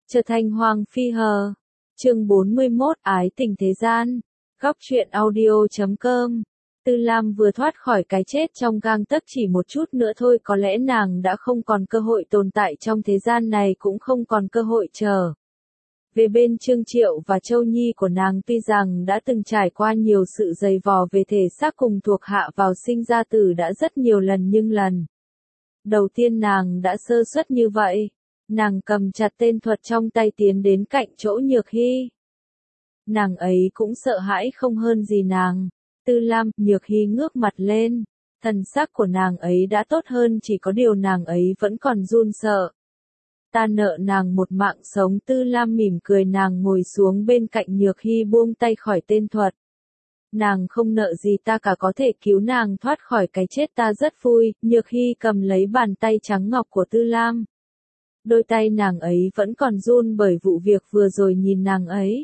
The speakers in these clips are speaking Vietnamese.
Trở thành Hoàng Phi hờ. Chương 41 Ái tình thế gian. Góc truyện audio.com. Tư Lam vừa thoát khỏi cái chết trong gang tấc, chỉ một chút nữa thôi có lẽ nàng đã không còn cơ hội tồn tại trong thế gian này, cũng không còn cơ hội trở về bên Trương Triệu và Châu Nhi của nàng. Tuy rằng đã từng trải qua nhiều sự dày vò về thể xác cùng thuộc hạ vào sinh ra tử đã rất nhiều lần, nhưng lần đầu tiên nàng đã sơ suất như vậy. Nàng cầm chặt tên thuật trong tay tiến đến cạnh chỗ Nhược Hy. Nàng ấy cũng sợ hãi không hơn gì nàng. Tư Lam, Nhược Hy ngước mặt lên. Thần sắc của nàng ấy đã tốt hơn, chỉ có điều nàng ấy vẫn còn run sợ. Ta nợ nàng một mạng sống. Tư Lam mỉm cười, nàng ngồi xuống bên cạnh Nhược Hy, buông tay khỏi tên thuật. Nàng không nợ gì ta cả, có thể cứu nàng thoát khỏi cái chết ta rất vui. Nhược Hy cầm lấy bàn tay trắng ngọc của Tư Lam. Đôi tay nàng ấy vẫn còn run bởi vụ việc vừa rồi. Nhìn nàng ấy,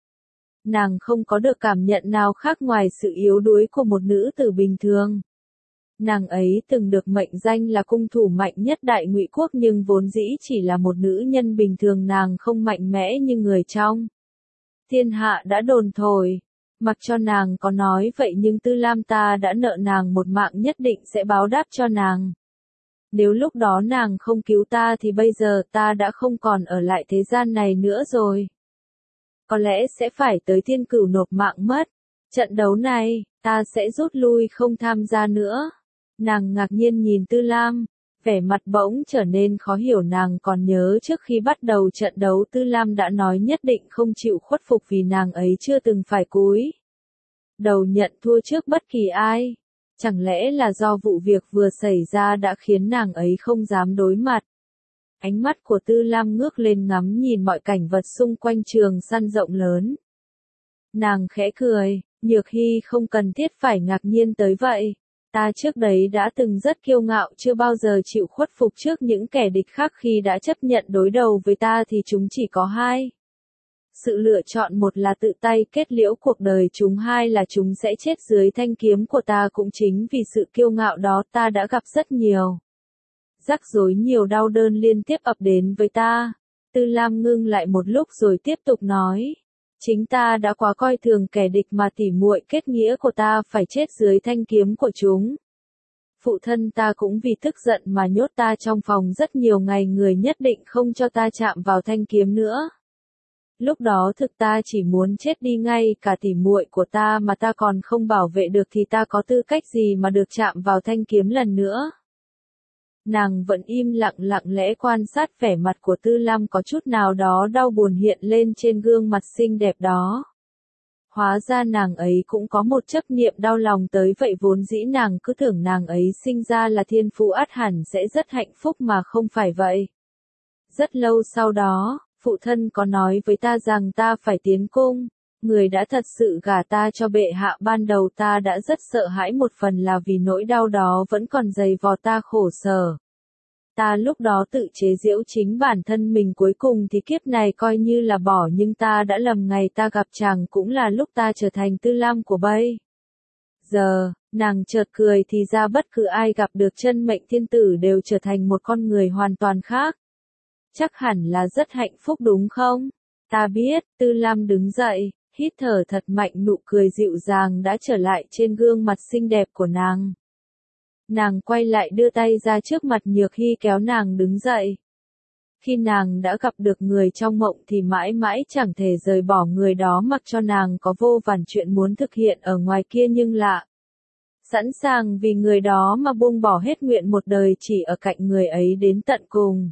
nàng không có được cảm nhận nào khác ngoài sự yếu đuối của một nữ tử bình thường. Nàng ấy từng được mệnh danh là cung thủ mạnh nhất Đại Ngụy quốc, nhưng vốn dĩ chỉ là một nữ nhân bình thường. Nàng không mạnh mẽ như người trong thiên hạ đã đồn thổi. Mặc cho nàng có nói vậy nhưng Tư Lam ta đã nợ nàng một mạng, nhất định sẽ báo đáp cho nàng. Nếu lúc đó nàng không cứu ta thì bây giờ ta đã không còn ở lại thế gian này nữa rồi. Có lẽ sẽ phải tới Thiên Cửu nộp mạng mất. Trận đấu này, ta sẽ rút lui, không tham gia nữa. Nàng ngạc nhiên nhìn Tư Lam, vẻ mặt bỗng trở nên khó hiểu. Nàng còn nhớ trước khi bắt đầu trận đấu Tư Lam đã nói nhất định không chịu khuất phục, vì nàng ấy chưa từng phải cúi đầu nhận thua trước bất kỳ ai. Chẳng lẽ là do vụ việc vừa xảy ra đã khiến nàng ấy không dám đối mặt? Ánh mắt của Tư Lam ngước lên ngắm nhìn mọi cảnh vật xung quanh trường săn rộng lớn. Nàng khẽ cười, Nhược Hy không cần thiết phải ngạc nhiên tới vậy. Ta trước đấy đã từng rất kiêu ngạo, chưa bao giờ chịu khuất phục trước những kẻ địch khác. Khi đã chấp nhận đối đầu với ta thì chúng chỉ có hai sự lựa chọn: một là tự tay kết liễu cuộc đời chúng, hai là chúng sẽ chết dưới thanh kiếm của ta. Cũng chính vì sự kiêu ngạo đó ta đã gặp rất nhiều rắc rối, nhiều đau đớn liên tiếp ập đến với ta. Tư Lam ngưng lại một lúc rồi tiếp tục nói. Chính ta đã quá coi thường kẻ địch mà tỉ muội kết nghĩa của ta phải chết dưới thanh kiếm của chúng. Phụ thân ta cũng vì tức giận mà nhốt ta trong phòng rất nhiều ngày, người nhất định không cho ta chạm vào thanh kiếm nữa. Lúc đó thực ta chỉ muốn chết đi, ngay cả tỉ muội của ta mà ta còn không bảo vệ được thì ta có tư cách gì mà được chạm vào thanh kiếm lần nữa. Nàng vẫn im lặng, lặng lẽ quan sát vẻ mặt của Tư Lam, có chút nào đó đau buồn hiện lên trên gương mặt xinh đẹp đó. Hóa ra nàng ấy cũng có một chấp niệm đau lòng tới vậy. Vốn dĩ nàng cứ tưởng nàng ấy sinh ra là thiên phú, ắt hẳn sẽ rất hạnh phúc, mà không phải vậy. Rất lâu sau đó, phụ thân có nói với ta rằng ta phải tiến cung. Người đã thật sự gả ta cho bệ hạ. Ban đầu ta đã rất sợ hãi, một phần là vì nỗi đau đó vẫn còn dày vò ta khổ sở. Ta lúc đó tự chế giễu chính bản thân mình, cuối cùng thì kiếp này coi như là bỏ. Nhưng ta đã lầm, ngày ta gặp chàng cũng là lúc ta trở thành Tư Lam của bây giờ. Nàng chợt cười, thì ra bất cứ ai gặp được chân mệnh thiên tử đều trở thành một con người hoàn toàn khác. Chắc hẳn là rất hạnh phúc đúng không? Ta biết. Tư Lam đứng dậy, hít thở thật mạnh, nụ cười dịu dàng đã trở lại trên gương mặt xinh đẹp của nàng. Nàng quay lại đưa tay ra trước mặt Nhược Hy, kéo nàng đứng dậy. Khi nàng đã gặp được người trong mộng thì mãi mãi chẳng thể rời bỏ người đó, mặc cho nàng có vô vàn chuyện muốn thực hiện ở ngoài kia, nhưng lạ sẵn sàng vì người đó mà buông bỏ hết, nguyện một đời chỉ ở cạnh người ấy đến tận cùng.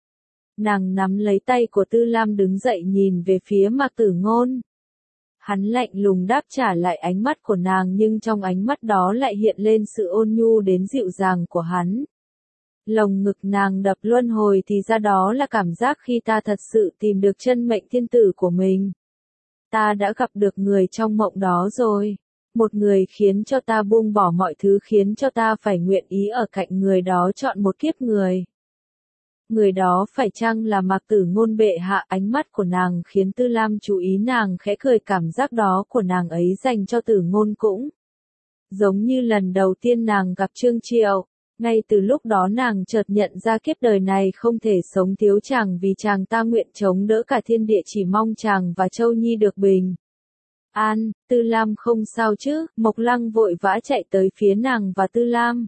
Nàng nắm lấy tay của Tư Lam đứng dậy, nhìn về phía Mạc Tử Ngôn. Hắn lạnh lùng đáp trả lại ánh mắt của nàng, nhưng trong ánh mắt đó lại hiện lên sự ôn nhu đến dịu dàng của hắn. Lồng ngực nàng đập luân hồi, thì ra đó là cảm giác khi ta thật sự tìm được chân mệnh thiên tử của mình. Ta đã gặp được người trong mộng đó rồi. Một người khiến cho ta buông bỏ mọi thứ, khiến cho ta phải nguyện ý ở cạnh người đó trọn một kiếp người. Người đó phải chăng là Mạc Tử Ngôn bệ hạ? Ánh mắt của nàng khiến Tư Lam chú ý, nàng khẽ cười, cảm giác đó của nàng ấy dành cho Tử Ngôn cũng giống như lần đầu tiên nàng gặp Trương Triệu. Ngay từ lúc đó nàng chợt nhận ra kiếp đời này không thể sống thiếu chàng vì chàng ta nguyện chống đỡ cả thiên địa chỉ mong chàng và Châu Nhi được bình an. Tư Lam không sao chứ? Mộc Lăng vội vã chạy tới phía nàng và Tư Lam.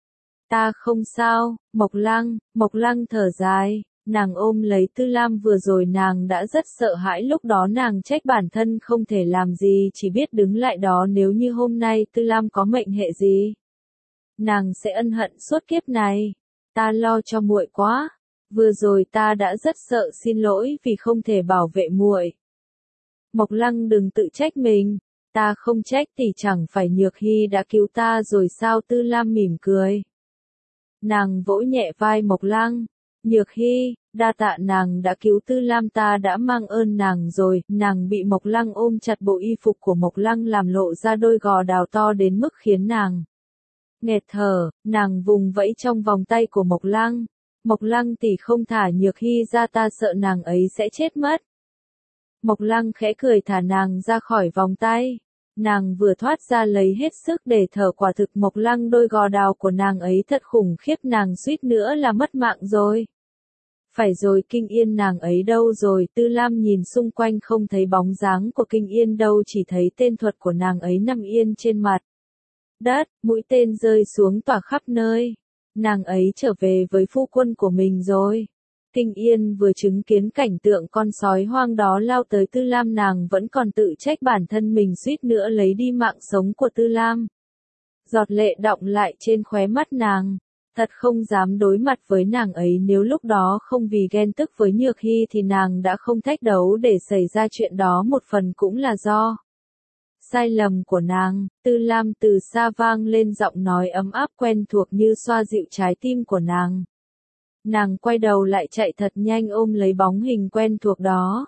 Ta không sao, Mộc Lăng thở dài, nàng ôm lấy Tư Lam vừa rồi nàng đã rất sợ hãi lúc đó nàng trách bản thân không thể làm gì chỉ biết đứng lại đó nếu như hôm nay Tư Lam có mệnh hệ gì. Nàng sẽ ân hận suốt kiếp này. Ta lo cho muội quá. Vừa rồi ta đã rất sợ xin lỗi vì không thể bảo vệ muội. Mộc Lăng đừng tự trách mình. Ta không trách thì chẳng phải Nhược Hy đã cứu ta rồi sao? Tư Lam mỉm cười. Nàng vỗ nhẹ vai Mộc Lăng. Nhược Hy, đa tạ nàng đã cứu Tư Lam, ta đã mang ơn nàng rồi. Nàng bị Mộc Lăng ôm chặt, bộ y phục của Mộc Lăng làm lộ ra đôi gò đào to đến mức khiến nàng nghẹt thở. Nàng vùng vẫy trong vòng tay của Mộc Lăng. Mộc Lăng tỷ không thả Nhược Hy ra, ta sợ nàng ấy sẽ chết mất. Mộc Lăng khẽ cười thả nàng ra khỏi vòng tay. Nàng vừa thoát ra lấy hết sức để thở, quả thực Mộc Lăng đôi gò đào của nàng ấy thật khủng khiếp, nàng suýt nữa là mất mạng rồi. Phải rồi, Kinh Yên nàng ấy đâu rồi? Tư Lam nhìn xung quanh không thấy bóng dáng của Kinh Yên đâu, chỉ thấy tên thuật của nàng ấy nằm yên trên mặt đất, mũi tên rơi xuống tỏa khắp nơi. Nàng ấy trở về với phu quân của mình rồi. Kinh Yên vừa chứng kiến cảnh tượng con sói hoang đó lao tới Tư Lam, nàng vẫn còn tự trách bản thân mình suýt nữa lấy đi mạng sống của Tư Lam. Giọt lệ đọng lại trên khóe mắt nàng. Thật không dám đối mặt với nàng ấy, nếu lúc đó không vì ghen tức với Nhược Hy thì nàng đã không thách đấu để xảy ra chuyện đó, một phần cũng là do sai lầm của nàng. Tư Lam từ xa vang lên giọng nói ấm áp quen thuộc như xoa dịu trái tim của nàng. Nàng quay đầu lại chạy thật nhanh ôm lấy bóng hình quen thuộc đó.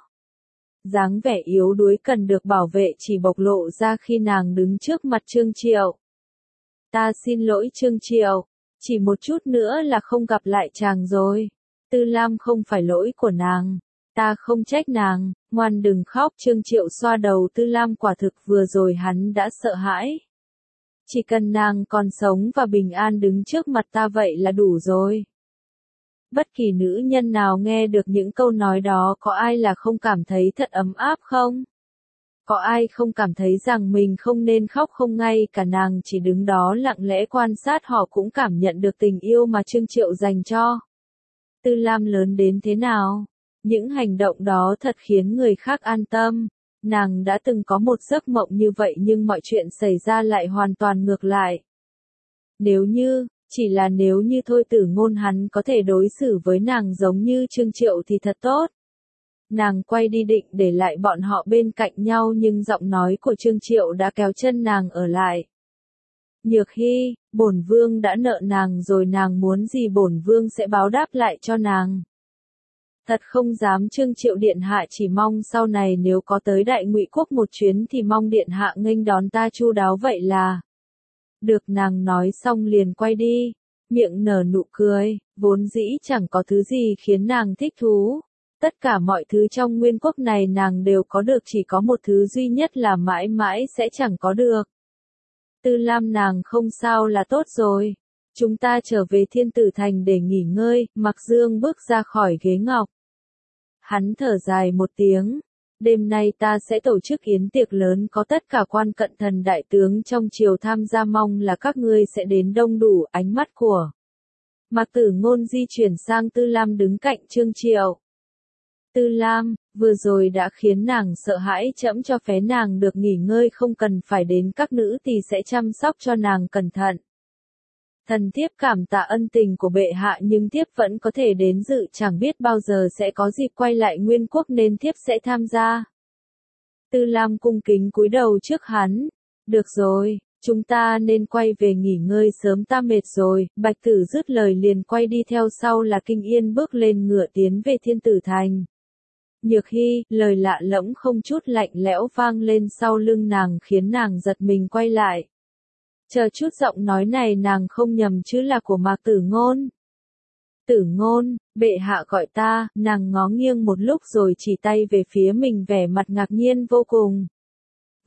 Dáng vẻ yếu đuối cần được bảo vệ chỉ bộc lộ ra khi nàng đứng trước mặt Trương Triệu. Ta xin lỗi Trương Triệu, chỉ một chút nữa là không gặp lại chàng rồi. Tư Lam không phải lỗi của nàng. Ta không trách nàng, ngoan đừng khóc. Trương Triệu xoa đầu Tư Lam, quả thực vừa rồi hắn đã sợ hãi. Chỉ cần nàng còn sống và bình an đứng trước mặt ta vậy là đủ rồi. Bất kỳ nữ nhân nào nghe được những câu nói đó có ai là không cảm thấy thật ấm áp không? Có ai không cảm thấy rằng mình không nên khóc không? Ngay cả nàng chỉ đứng đó lặng lẽ quan sát họ cũng cảm nhận được tình yêu mà Trương Triệu dành cho Tư Lam lớn đến thế nào. Những hành động đó thật khiến người khác an tâm. Nàng đã từng có một giấc mộng như vậy nhưng mọi chuyện xảy ra lại hoàn toàn ngược lại. Chỉ là nếu như Thôi Tử Ngôn hắn có thể đối xử với nàng giống như Trương Triệu thì thật tốt. Nàng quay đi định để lại bọn họ bên cạnh nhau nhưng giọng nói của Trương Triệu đã kéo chân nàng ở lại. Nhược Hy, bổn vương đã nợ nàng rồi, nàng muốn gì bổn vương sẽ báo đáp lại cho nàng. Thật không dám. Trương Triệu điện hạ, chỉ mong sau này nếu có tới Đại Ngụy quốc một chuyến thì mong điện hạ nghênh đón ta chu đáo vậy là được. Nàng nói xong liền quay đi, miệng nở nụ cười, vốn dĩ chẳng có thứ gì khiến nàng thích thú. Tất cả mọi thứ trong nguyên quốc này nàng đều có được, chỉ có một thứ duy nhất là mãi mãi sẽ chẳng có được. Tư Lam, nàng không sao là tốt rồi. Chúng ta trở về Thiên Tử Thành để nghỉ ngơi. Mạc Dương bước ra khỏi ghế ngọc. Hắn thở dài một tiếng. Đêm nay ta sẽ tổ chức yến tiệc lớn, có tất cả quan cận thần đại tướng trong triều tham gia, mong là các ngươi sẽ đến đông đủ. Ánh mắt của Mạc Tử Ngôn di chuyển sang Tư Lam đứng cạnh Trương Triệu. Tư Lam, vừa rồi đã khiến nàng sợ hãi, trẫm cho phép nàng được nghỉ ngơi, không cần phải đến, các nữ tỳ sẽ chăm sóc cho nàng cẩn thận. Thần thiếp cảm tạ ân tình của bệ hạ nhưng thiếp vẫn có thể đến dự, chẳng biết bao giờ sẽ có dịp quay lại Nguyên quốc nên thiếp sẽ tham gia. Tư Lam cung kính cúi đầu trước hắn. Được rồi, chúng ta nên quay về nghỉ ngơi sớm, ta mệt rồi. Bạch Tử dứt lời liền quay đi, theo sau là Kinh Yên bước lên ngựa tiến về Thiên Tử Thành. Nhược Hy, lời lạ lẫm không chút lạnh lẽo vang lên sau lưng nàng khiến nàng giật mình quay lại. Chờ chút, giọng nói này nàng không nhầm chứ là của Mạc Tử Ngôn. Tử Ngôn, bệ hạ gọi ta. Nàng ngó nghiêng một lúc rồi chỉ tay về phía mình, vẻ mặt ngạc nhiên vô cùng.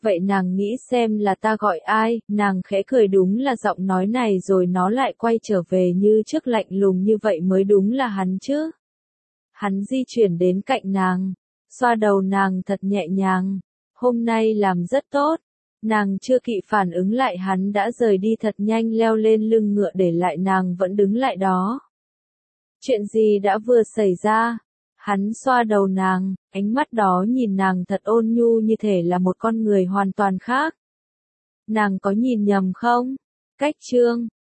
vậy nàng nghĩ xem là ta gọi ai, nàng khẽ cười đúng là giọng nói này rồi nó lại quay trở về như trước lạnh lùng như vậy mới đúng là hắn chứ. Hắn di chuyển đến cạnh nàng, xoa đầu nàng thật nhẹ nhàng, hôm nay làm rất tốt. Nàng chưa kịp phản ứng lại hắn đã rời đi thật nhanh leo lên lưng ngựa để lại nàng vẫn đứng lại đó. Chuyện gì đã vừa xảy ra? Hắn xoa đầu nàng, ánh mắt đó nhìn nàng thật ôn nhu như thể là một con người hoàn toàn khác. Nàng có nhìn nhầm không? Cách chương